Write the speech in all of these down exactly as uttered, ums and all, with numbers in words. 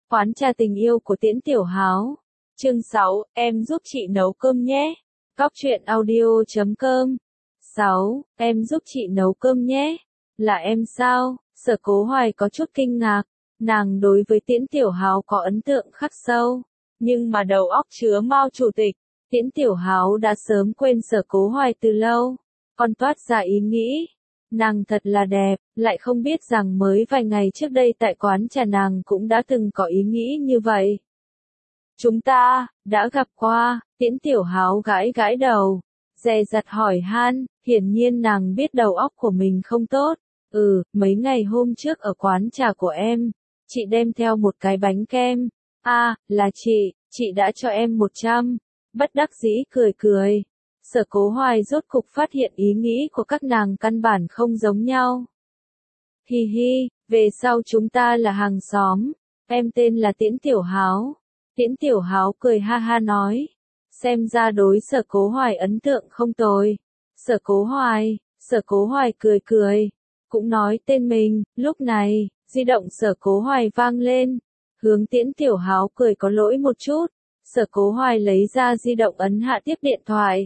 Quán trà tình yêu của Tiễn Tiểu Háo. Chương sáu, em giúp chị nấu cơm nhé. Cóc truyện audio chấm com. sáu, em giúp chị nấu cơm nhé. Là em sao? Sở Cố Hoài có chút kinh ngạc. Nàng đối với Tiễn Tiểu Háo có ấn tượng khắc sâu. Nhưng mà đầu óc chứa Mao chủ tịch. Tiễn Tiểu Háo đã sớm quên Sở Cố Hoài từ lâu. Còn toát ra ý nghĩ. Nàng thật là đẹp, lại không biết rằng mới vài ngày trước đây tại quán trà nàng cũng đã từng có ý nghĩ như vậy. Chúng ta, đã gặp qua, Tiễn Tiểu Háo gãi gãi đầu, dè dặt hỏi han, hiển nhiên nàng biết đầu óc của mình không tốt. Ừ, mấy ngày hôm trước ở quán trà của em, chị đem theo một cái bánh kem. À, là chị, chị đã cho em một trăm. Bất đắc dĩ cười cười. Sở Cố Hoài rốt cục phát hiện ý nghĩ của các nàng căn bản không giống nhau. Hi hi, về sau chúng ta là hàng xóm, em tên là Tiễn Tiểu Háo. Tiễn Tiểu Háo cười ha ha nói, xem ra đối Sở Cố Hoài ấn tượng không tồi. Sở Cố Hoài, Sở Cố Hoài cười cười, cũng nói tên mình. Lúc này, di động Sở Cố Hoài vang lên, hướng Tiễn Tiểu Háo cười có lỗi một chút. Sở Cố Hoài lấy ra di động ấn hạ tiếp điện thoại.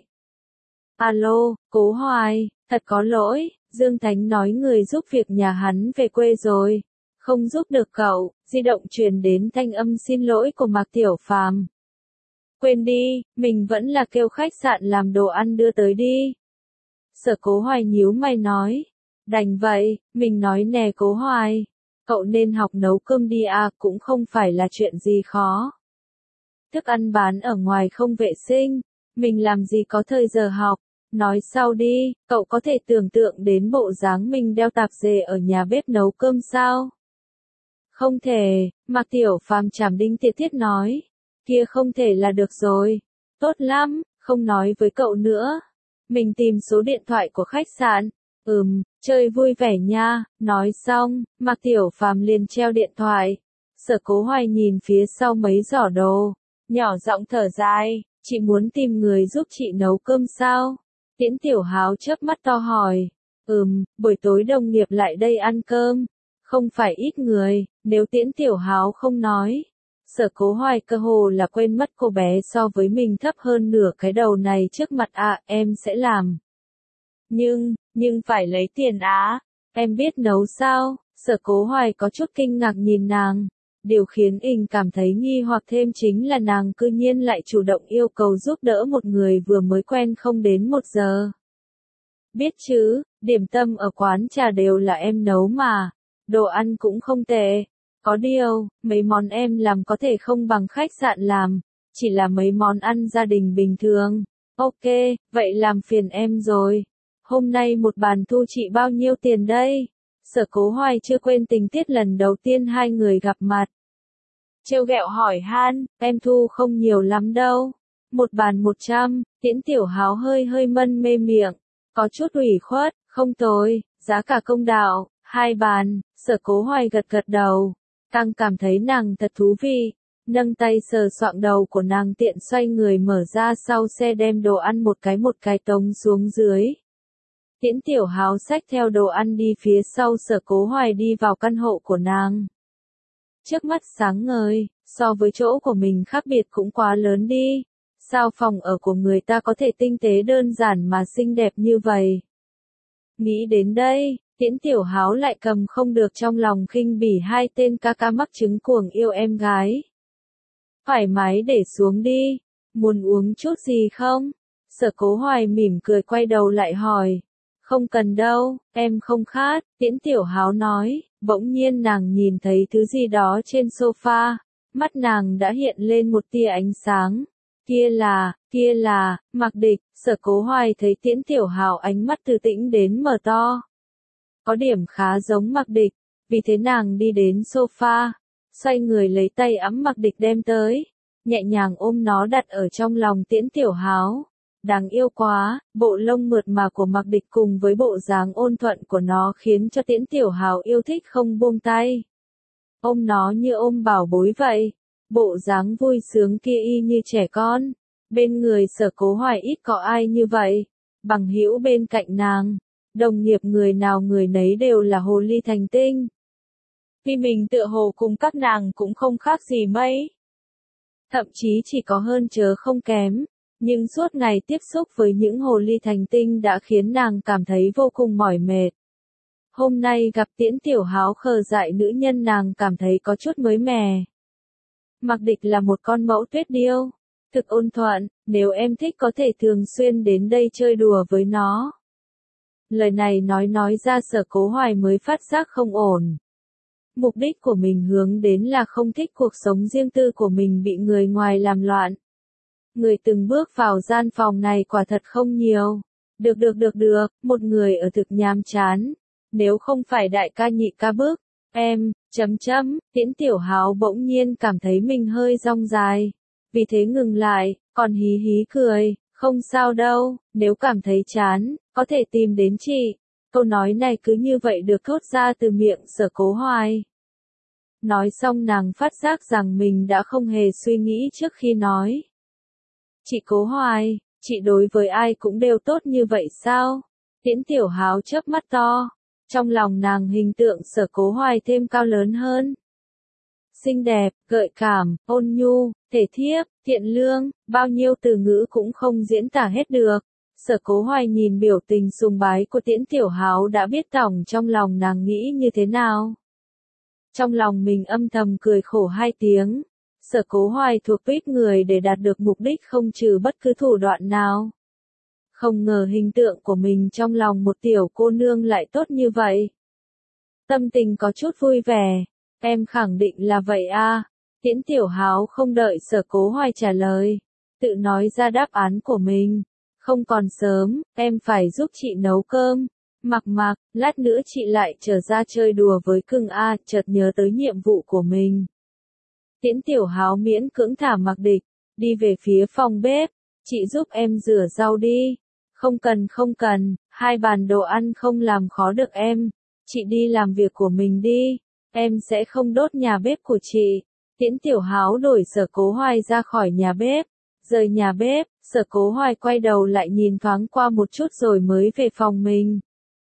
Alo, Cố Hoài, thật có lỗi, Dương Thánh nói người giúp việc nhà hắn về quê rồi, không giúp được cậu. Di động truyền đến thanh âm xin lỗi của Mạc Tiểu Phàm. Quên đi, mình vẫn là kêu khách sạn làm đồ ăn đưa tới đi. Sở Cố Hoài nhíu mày nói, đành vậy, mình nói nè Cố Hoài, cậu nên học nấu cơm đi à, cũng không phải là chuyện gì khó. Thức ăn bán ở ngoài không vệ sinh, mình làm gì có thời giờ học. Nói sau đi, cậu có thể tưởng tượng đến bộ dáng mình đeo tạp dề ở nhà bếp nấu cơm sao? Không thể, Mạc Tiểu Phàm chảm đinh tiệt thiết nói. Kia không thể là được rồi. Tốt lắm, không nói với cậu nữa. Mình tìm số điện thoại của khách sạn. Ừm, chơi vui vẻ nha. Nói xong, Mạc Tiểu Phàm liền treo điện thoại. Sở Cố Hoài nhìn phía sau mấy giỏ đồ, nhỏ giọng thở dài, chị muốn tìm người giúp chị nấu cơm sao? Tiễn Tiểu Háo chớp mắt to hỏi, ừm, buổi tối đồng nghiệp lại đây ăn cơm, không phải ít người. Nếu Tiễn Tiểu Háo không nói, Sở Cố Hoài cơ hồ là quên mất cô bé so với mình thấp hơn nửa cái đầu này trước mặt. À, em sẽ làm. Nhưng, nhưng phải lấy tiền á, em biết nấu sao? Sở Cố Hoài có chút kinh ngạc nhìn nàng. Điều khiến ình cảm thấy nghi hoặc thêm chính là nàng cư nhiên lại chủ động yêu cầu giúp đỡ một người vừa mới quen không đến một giờ. Biết chứ, điểm tâm ở quán trà đều là em nấu mà, đồ ăn cũng không tệ. Có điều, mấy món em làm có thể không bằng khách sạn làm, chỉ là mấy món ăn gia đình bình thường. Ok, vậy làm phiền em rồi. Hôm nay một bàn thu chị bao nhiêu tiền đây? Sở Cố Hoài chưa quên tình tiết lần đầu tiên hai người gặp mặt. Trêu ghẹo hỏi han, em thu không nhiều lắm đâu. Một bàn một trăm. Tiễn Tiểu Háo hơi hơi mân mê miệng, có chút ủy khuất. Không tồi, giá cả công đạo. Hai bàn. Sở Cố Hoài gật gật đầu, càng cảm thấy nàng thật thú vị. Nâng tay sờ soạng đầu của nàng, tiện xoay người mở ra sau xe đem đồ ăn một cái một cái tống xuống dưới. Tiễn Tiểu Háo xách theo đồ ăn đi phía sau Sở Cố Hoài đi vào căn hộ của nàng. Trước mắt sáng ngời, so với chỗ của mình khác biệt cũng quá lớn đi. Sao phòng ở của người ta có thể tinh tế đơn giản mà xinh đẹp như vậy? Nghĩ đến đây, Tiễn Tiểu Háo lại cầm không được trong lòng khinh bỉ hai tên ca ca mắc chứng cuồng yêu em gái. Thoải mái để xuống đi, muốn uống chút gì không? Sở Cố Hoài mỉm cười quay đầu lại hỏi. Không cần đâu, em không khát. Tiễn Tiểu Háo nói. Bỗng nhiên nàng nhìn thấy thứ gì đó trên sofa, mắt nàng đã hiện lên một tia ánh sáng. Kia là, kia là, Mạc Địch. Sở Cố Hoài thấy Tiễn Tiểu Háo ánh mắt từ tĩnh đến mở to. Có điểm khá giống Mạc Địch, vì thế nàng đi đến sofa, xoay người lấy tay ẵm Mạc Địch đem tới, nhẹ nhàng ôm nó đặt ở trong lòng Tiễn Tiểu Háo. Đáng yêu quá, bộ lông mượt mà của Mạc Địch cùng với bộ dáng ôn thuận của nó khiến cho Tiễn Tiểu Háo yêu thích không buông tay. Ôm nó như ôm bảo bối vậy, bộ dáng vui sướng kia y như trẻ con. Bên người Sở Cố Hoài ít có ai như vậy, bằng hữu bên cạnh nàng, đồng nghiệp người nào người nấy đều là hồ ly thành tinh. vì mình tựa hồ cùng các nàng cũng không khác gì mấy. Thậm chí chỉ có hơn chớ không kém, nhưng suốt ngày tiếp xúc với những hồ ly thành tinh đã khiến nàng cảm thấy vô cùng mỏi mệt. Hôm nay gặp Tiễn Tiểu Háo khờ dại nữ nhân, nàng cảm thấy có chút mới mẻ. Mạc Địch là một con mẫu tuyết điêu, thực ôn thuận, nếu em thích có thể thường xuyên đến đây chơi đùa với nó. Lời này nói nói ra Sở Cố Hoài mới phát giác không ổn. Mục đích của mình hướng đến là không thích cuộc sống riêng tư của mình bị người ngoài làm loạn. Người từng bước vào gian phòng này quả thật không nhiều. Được được được được, một người ở thực nhàm chán. Nếu không phải đại ca nhị ca bức, em, chấm chấm, Tiễn Tiểu Háo bỗng nhiên cảm thấy mình hơi rong dài. Vì thế ngừng lại, còn hí hí cười, không sao đâu, nếu cảm thấy chán, có thể tìm đến chị. Câu nói này cứ như vậy được thốt ra từ miệng Sở Cố Hoài. Nói xong nàng phát giác rằng mình đã không hề suy nghĩ trước khi nói. Chị Cố Hoài, chị đối với ai cũng đều tốt như vậy sao? Tiễn Tiểu Háo chớp mắt to. Trong lòng nàng hình tượng Sở Cố Hoài thêm cao lớn hơn. Xinh đẹp, gợi cảm, ôn nhu, thể thiếp, thiện lương, bao nhiêu từ ngữ cũng không diễn tả hết được. Sở Cố Hoài nhìn biểu tình sùng bái của Tiễn Tiểu Háo đã biết tổng trong lòng nàng nghĩ như thế nào. Trong lòng mình âm thầm cười khổ hai tiếng. Sở Cố Hoài thuộc tuýp người để đạt được mục đích không trừ bất cứ thủ đoạn nào. Không ngờ hình tượng của mình trong lòng một tiểu cô nương lại tốt như vậy. Tâm tình có chút vui vẻ. Em khẳng định là vậy à? Tiễn Tiểu Háo không đợi Sở Cố Hoài trả lời. Tự nói ra đáp án của mình. Không còn sớm, em phải giúp chị nấu cơm. Mặc mặc, lát nữa chị lại trở ra chơi đùa với cưng A, chợt nhớ tới nhiệm vụ của mình. Tiễn Tiểu Háo miễn cưỡng thả Mặc Địch, đi về phía phòng bếp. Chị giúp em rửa rau đi. Không cần không cần, hai bàn đồ ăn không làm khó được em. Chị đi làm việc của mình đi. Em sẽ không đốt nhà bếp của chị. Tiễn Tiểu Háo đuổi Sở Cố Hoài ra khỏi nhà bếp. Rời nhà bếp, Sở Cố Hoài quay đầu lại nhìn thoáng qua một chút rồi mới về phòng mình.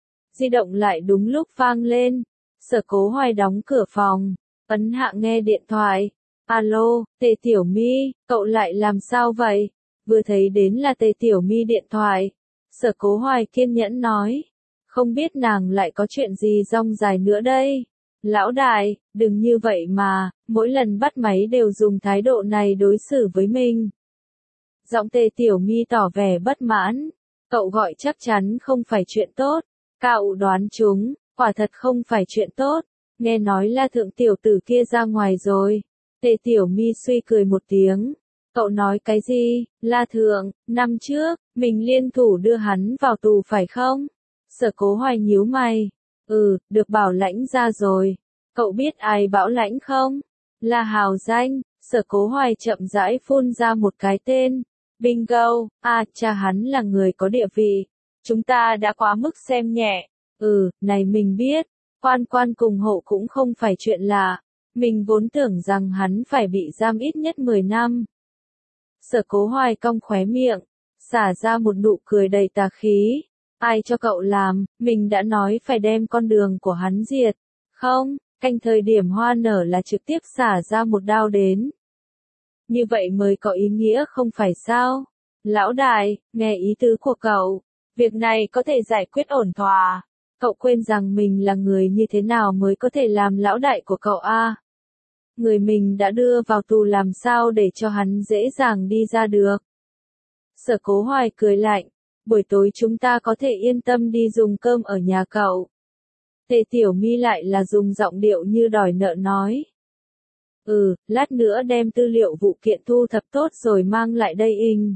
Di động lại đúng lúc vang lên. Sở Cố Hoài đóng cửa phòng, ấn hạ nghe điện thoại. Alo, Tề Tiểu My, cậu lại làm sao vậy? Vừa thấy đến là Tề Tiểu My điện thoại. Sở Cố Hoài kiên nhẫn nói. Không biết nàng lại có chuyện gì rong dài nữa đây. Lão đại, đừng như vậy mà, mỗi lần bắt máy đều dùng thái độ này đối xử với mình. Giọng Tề Tiểu My tỏ vẻ bất mãn. Cậu gọi chắc chắn không phải chuyện tốt. Cậu đoán chúng, quả thật không phải chuyện tốt. Nghe nói La Thượng tiểu tử kia ra ngoài rồi. Tề Tiểu My suy cười một tiếng. Cậu nói cái gì? La Thượng, năm trước, mình liên thủ đưa hắn vào tù phải không? Sở Cố Hoài nhíu mày. Ừ, được bảo lãnh ra rồi. Cậu biết ai bảo lãnh không? Là hào danh. Sở Cố Hoài chậm rãi phun ra một cái tên. Bingo, à, cha hắn là người có địa vị. Chúng ta đã quá mức xem nhẹ. Ừ, này mình biết. Quan quan cùng hộ cũng không phải chuyện lạ. Mình vốn tưởng rằng hắn phải bị giam ít nhất mười năm. Sở Cố Hoài cong khóe miệng, xả ra một nụ cười đầy tà khí. Ai cho cậu làm, mình đã nói phải đem con đường của hắn diệt. Không, canh thời điểm hoa nở là trực tiếp xả ra một đao đến. Như vậy mới có ý nghĩa không phải sao? Lão đại, nghe ý tứ của cậu. Việc này có thể giải quyết ổn thỏa. Cậu quên rằng mình là người như thế nào mới có thể làm lão đại của cậu a? À? Người mình đã đưa vào tù làm sao để cho hắn dễ dàng đi ra được. Sở Cố Hoài cười lạnh. Buổi tối chúng ta có thể yên tâm đi dùng cơm ở nhà cậu. Tề Tiểu My lại là dùng giọng điệu như đòi nợ nói. Ừ, lát nữa đem tư liệu vụ kiện thu thập tốt rồi mang lại đây in.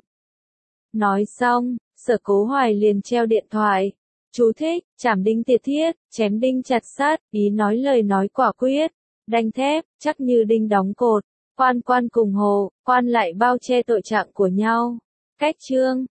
Nói xong, Sở Cố Hoài liền treo điện thoại. Chú thích, chảm đinh tiệt thiết, chém đinh chặt sát, ý nói lời nói quả quyết. Đanh thép, chắc như đinh đóng cột. Quan quan cùng hồ, quan lại bao che tội trạng của nhau. Cách chương.